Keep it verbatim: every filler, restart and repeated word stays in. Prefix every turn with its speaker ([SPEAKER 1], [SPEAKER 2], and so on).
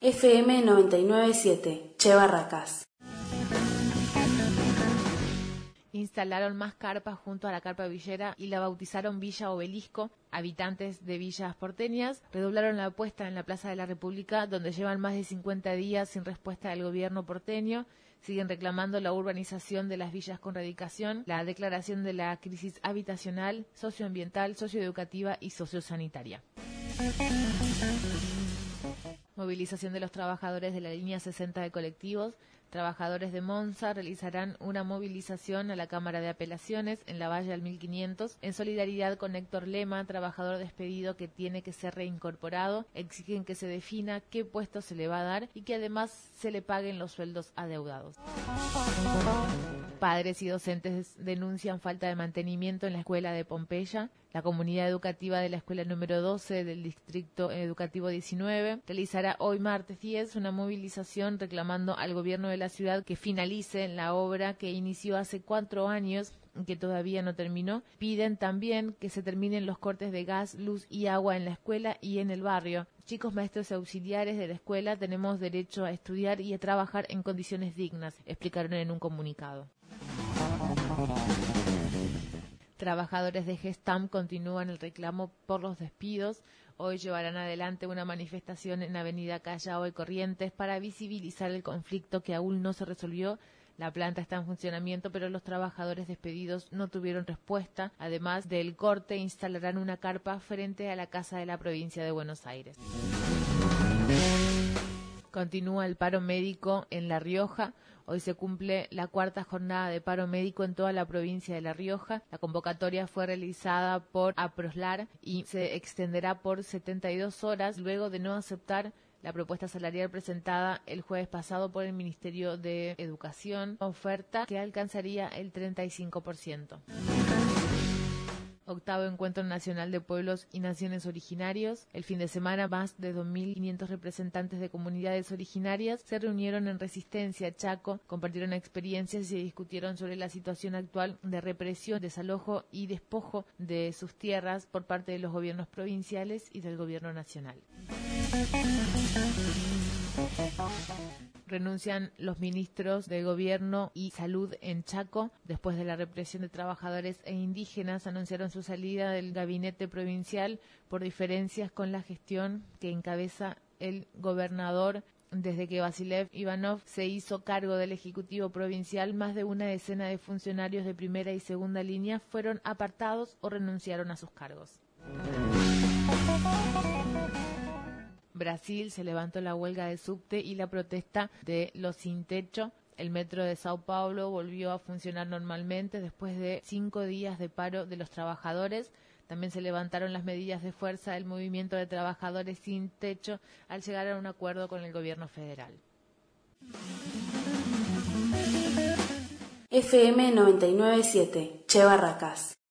[SPEAKER 1] F M noventa y nueve punto siete, Che Barracas.
[SPEAKER 2] Instalaron más carpas junto a la carpa villera y la bautizaron Villa Obelisco. Habitantes de villas porteñas redoblaron la apuesta en la Plaza de la República, donde llevan más de cincuenta días sin respuesta del gobierno porteño. Siguen reclamando la urbanización de las villas con radicación, la declaración de la crisis habitacional, socioambiental, socioeducativa y sociosanitaria. Movilización de los trabajadores de la línea sesenta de colectivos. Trabajadores de Monza realizarán una movilización a la Cámara de Apelaciones en la Valle al mil quinientos en solidaridad con Héctor Lema, trabajador despedido que tiene que ser reincorporado. Exigen que se defina qué puesto se le va a dar y que además se le paguen los sueldos adeudados. Padres y docentes denuncian falta de mantenimiento en la escuela de Pompeya. La comunidad educativa de la escuela número doce del distrito educativo diecinueve realizará hoy martes diez una movilización reclamando al gobierno de la ciudad que finalice la obra que inició hace cuatro años y que todavía no terminó. Piden también que se terminen los cortes de gas, luz y agua en la escuela y en el barrio. Chicos, maestros y auxiliares de la escuela tenemos derecho a estudiar y a trabajar en condiciones dignas, explicaron en un comunicado. Trabajadores de Gestam continúan el reclamo por los despidos. Hoy llevarán adelante una manifestación en Avenida Callao y Corrientes para visibilizar el conflicto que aún no se resolvió. La planta está en funcionamiento, pero los trabajadores despedidos no tuvieron respuesta. Además del corte, instalarán una carpa frente a la Casa de la Provincia de Buenos Aires. Continúa el paro médico en La Rioja. Hoy se cumple la cuarta jornada de paro médico en toda la provincia de La Rioja. La convocatoria fue realizada por APROSLAR y se extenderá por setenta y dos horas luego de no aceptar la propuesta salarial presentada el jueves pasado por el Ministerio de Educación, oferta que alcanzaría el treinta y cinco por ciento. Octavo Encuentro Nacional de Pueblos y Naciones Originarios. El fin de semana, más de dos mil quinientos representantes de comunidades originarias se reunieron en Resistencia, Chaco, compartieron experiencias y discutieron sobre la situación actual de represión, desalojo y despojo de sus tierras por parte de los gobiernos provinciales y del gobierno nacional. Renuncian los ministros de Gobierno y Salud en Chaco. Después de la represión de trabajadores e indígenas, anunciaron su salida del gabinete provincial por diferencias con la gestión que encabeza el gobernador. Desde que Vasilev Ivanov se hizo cargo del Ejecutivo Provincial, más de una decena de funcionarios de primera y segunda línea fueron apartados o renunciaron a sus cargos. Brasil se levantó la huelga de subte y la protesta de los sin techo. El metro de Sao Paulo volvió a funcionar normalmente después de cinco días de paro de los trabajadores. También se levantaron las medidas de fuerza del movimiento de trabajadores sin techo al llegar a un acuerdo con el gobierno federal.
[SPEAKER 1] F M noventa y nueve punto siete, Che Barracas.